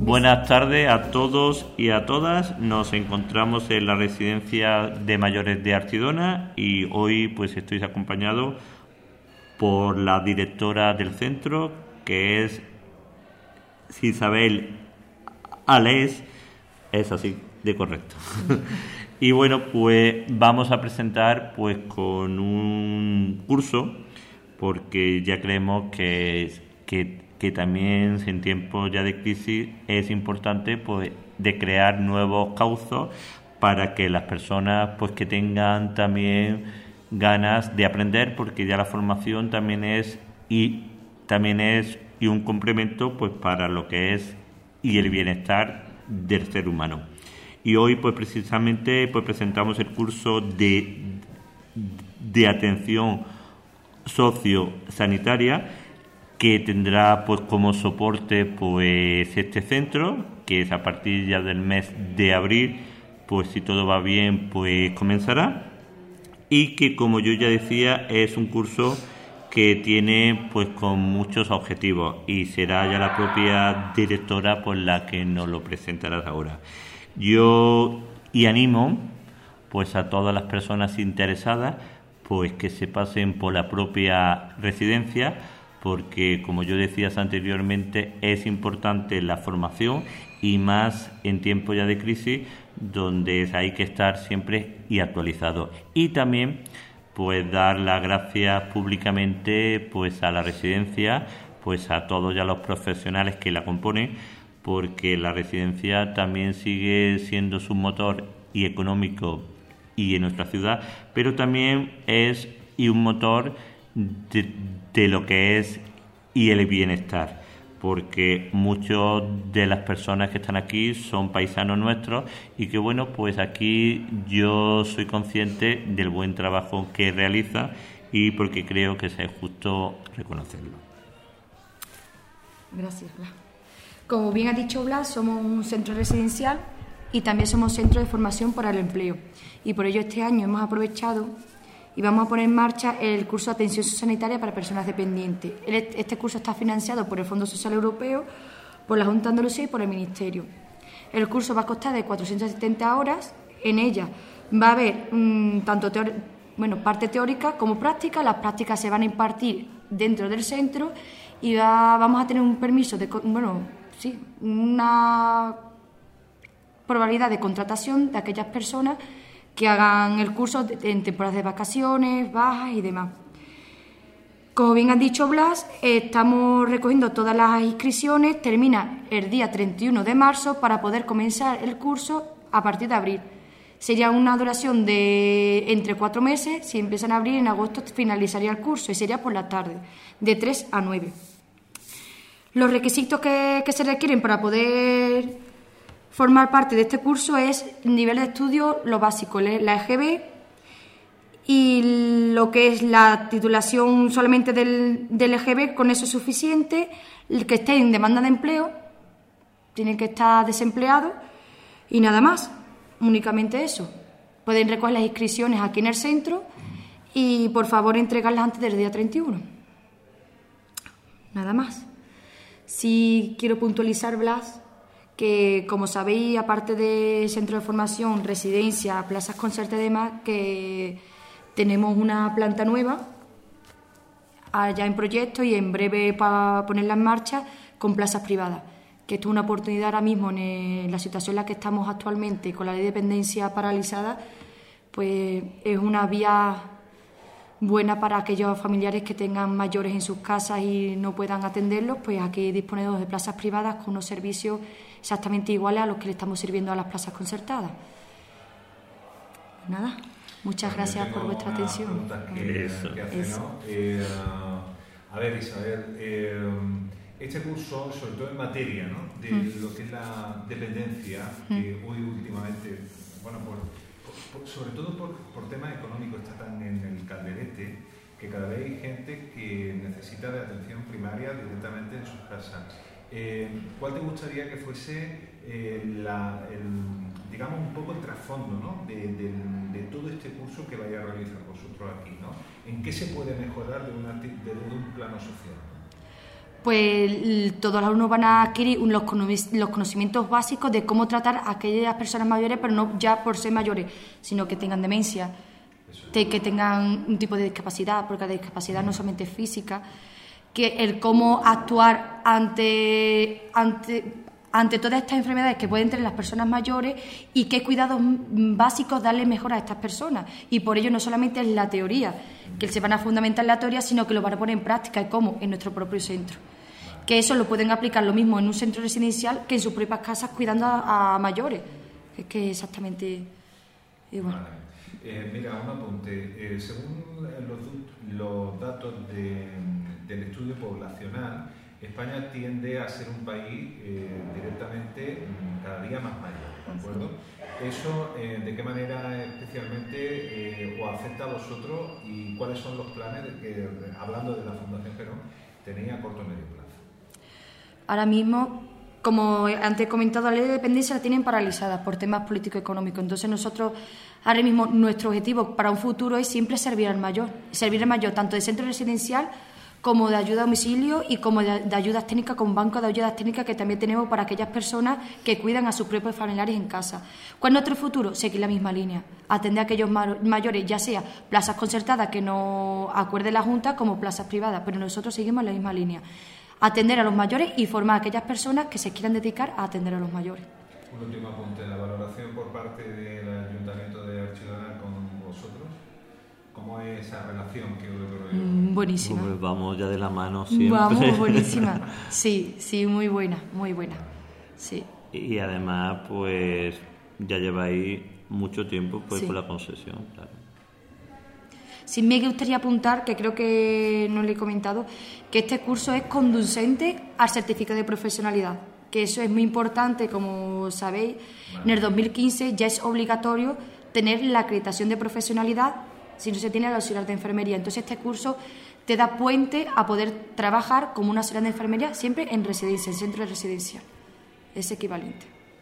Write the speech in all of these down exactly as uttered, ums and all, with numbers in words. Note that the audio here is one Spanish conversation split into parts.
Buenas tardes a todos y a todas. Nos encontramos en la residencia de mayores de Archidona y hoy pues estoy acompañado por la directora del centro, que es Isabel Alés. Es así de correcto. Y bueno, pues vamos a presentar pues con un curso, porque ya creemos que, que, que también en tiempos ya de crisis es importante pues de crear nuevos cauces para que las personas pues que tengan también ganas de aprender, porque ya la formación también es y también es y un complemento pues para lo que es y el bienestar del ser humano. Y hoy pues precisamente pues presentamos el curso de, de atención sociosanitaria, que tendrá pues como soporte pues este centro, que es a partir ya del mes de abril, pues si todo va bien pues comenzará, y que, como yo ya decía, es un curso que tiene pues con muchos objetivos y será ya la propia directora por la que nos lo presentará ahora. Yo y animo pues a todas las personas interesadas pues que se pasen por la propia residencia, porque, como yo decía anteriormente, es importante la formación y más en tiempos ya de crisis, donde hay que estar siempre y actualizado. Y también pues dar las gracias públicamente pues a la residencia, pues a todos ya los profesionales que la componen, porque la residencia también sigue siendo su motor y económico y en nuestra ciudad, pero también es y un motor de, de lo que es y el bienestar, porque muchas de las personas que están aquí son paisanos nuestros y que bueno, pues aquí yo soy consciente del buen trabajo que realiza y porque creo que es justo reconocerlo. Gracias, Blas. Como bien ha dicho Blas, somos un centro residencial y también somos centro de formación para el empleo, y por ello este año hemos aprovechado y vamos a poner en marcha el curso de atención sociosanitaria para personas dependientes. Este curso está financiado por el Fondo Social Europeo, por la Junta de Andalucía y por el Ministerio. El curso va a costar de cuatrocientas setenta horas. En ella va a haber mmm, tanto teori- bueno, parte teórica como práctica. Las prácticas se van a impartir dentro del centro y va, vamos a tener un permiso de, bueno, sí, una probabilidad de contratación de aquellas personas que hagan el curso en temporadas de vacaciones, bajas y demás. Como bien ha dicho Blas, estamos recogiendo todas las inscripciones, termina el día treinta y uno de marzo para poder comenzar el curso a partir de abril. Sería una duración de entre cuatro meses, si empiezan a abril, en agosto finalizaría el curso y sería por la tarde, de tres a nueve. Los requisitos que, que se requieren para poder formar parte de este curso es nivel de estudio, lo básico, la E G B, y lo que es la titulación solamente del, del E G B, con eso es suficiente. El que esté en demanda de empleo tiene que estar desempleado y nada más, únicamente eso. Pueden recoger las inscripciones aquí en el centro y por favor entregarlas antes del día treinta y uno. Nada más. Sí quiero puntualizar, Blas, que, como sabéis, aparte de centro de formación, residencia, plazas concerta y demás, que tenemos una planta nueva allá en proyecto y en breve para ponerla en marcha con plazas privadas, que esto es una oportunidad ahora mismo en la situación en la que estamos actualmente con la ley de dependencia paralizada, pues es una vía buena para aquellos familiares que tengan mayores en sus casas y no puedan atenderlos. Pues aquí disponemos de plazas privadas con unos servicios exactamente iguales a los que le estamos sirviendo a las plazas concertadas. Nada, muchas bueno, gracias por vuestra atención. Que, Eso. Que hace, Eso. ¿no? eh, a ver, Isabel, eh, este curso, sobre todo en materia, ¿no?, de mm. lo que es la dependencia, mm. que hoy últimamente, bueno, por, por, sobre todo por, por temas económicos, está tan en el calderete que cada vez hay gente que necesita de atención primaria directamente en sus casas. Eh, ¿Cuál te gustaría que fuese eh, la, el, digamos, un poco el trasfondo, ¿no?, de, de, de todo este curso que vaya a realizar vosotros aquí, ¿no? ¿En qué se puede mejorar de, una, de, de un plano social? pues todos los alumnos van a adquirir los conocimientos básicos de cómo tratar a aquellas personas mayores, pero no ya por ser mayores, sino que tengan demencia, que tengan un tipo de discapacidad, porque la discapacidad no solamente es física, que el cómo actuar ante, ante, ante todas estas enfermedades que pueden tener las personas mayores y qué cuidados básicos darle mejor a estas personas. Y por ello no solamente es la teoría, que se van a fundamentar en la teoría, sino que lo van a poner en práctica. ¿Y cómo? En nuestro propio centro. Que eso lo pueden aplicar lo mismo en un centro residencial que en sus propias casas cuidando a, a mayores. Es que exactamente igual. Vale. Eh, mira, un apunte. Eh, según los, los datos de, del estudio poblacional, España tiende a ser un país eh, directamente cada día más mayor, ¿de acuerdo? ¿Eso eh, de qué manera especialmente eh, os afecta a vosotros y cuáles son los planes de que, hablando de la Fundación Gerón, tenéis a corto o medio plazo? Ahora mismo, como antes he comentado, la ley de dependencia la tienen paralizada por temas político-económicos. Entonces nosotros, ahora mismo, nuestro objetivo para un futuro es siempre servir al mayor. Servir al mayor tanto de centro residencial como de ayuda a domicilio y como de, de ayudas técnicas, con banco de ayudas técnicas que también tenemos para aquellas personas que cuidan a sus propios familiares en casa. ¿Cuál es nuestro futuro? Seguir la misma línea, atender a aquellos mayores, ya sea plazas concertadas que nos acuerde la Junta como plazas privadas, pero nosotros seguimos la misma línea, atender a los mayores y formar a aquellas personas que se quieran dedicar a atender a los mayores. Un último apunte, la valoración por parte del Ayuntamiento de Archidona con vosotros. ¿Cómo es esa relación que os mm, Buenísima. Pues vamos ya de la mano siempre. Vamos, buenísima. Sí, sí, muy buena, muy buena. Sí. Y además, pues ya lleváis mucho tiempo pues, sí. con la concesión, claro. Sí, me gustaría apuntar, que creo que no le he comentado, que este curso es conducente al certificado de profesionalidad, que eso es muy importante, como sabéis. En el dos mil quince ya es obligatorio tener la acreditación de profesionalidad si no se tiene el auxiliar de enfermería. Entonces este curso te da puente a poder trabajar como un auxiliar de enfermería siempre en residencia, en centro de residencia. Es equivalente.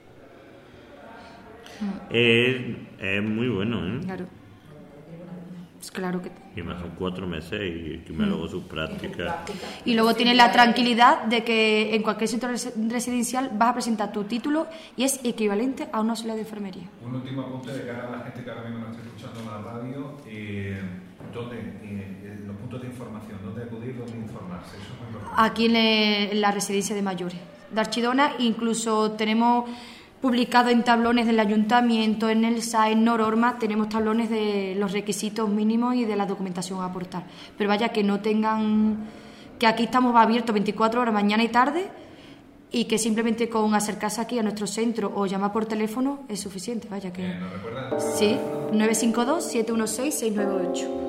Es, es muy bueno, ¿eh? Claro. Pues claro que... Y más son cuatro meses y, y me mm. luego sus prácticas. Y luego tienes la tranquilidad de que en cualquier centro residencial vas a presentar tu título y es equivalente a una auxiliar de enfermería. Un último apunte de cara a la gente que ahora mismo nos está escuchando en la radio. Eh, ¿Dónde? Eh, los puntos de información, ¿dónde acudir, dónde informarse? Eso es muy importante. Aquí en, en la residencia de mayores de Archidona, incluso tenemos publicado en tablones del ayuntamiento, en el S A E, en Nororma, tenemos tablones de los requisitos mínimos y de la documentación a aportar. Pero vaya, que no tengan, que aquí estamos abiertos veinticuatro horas, mañana y tarde, y que simplemente con acercarse aquí a nuestro centro o llamar por teléfono es suficiente. Vaya que... Eh, ¿nos recuerdan? Sí, nueve cinco dos, siete uno seis, seis nueve ocho.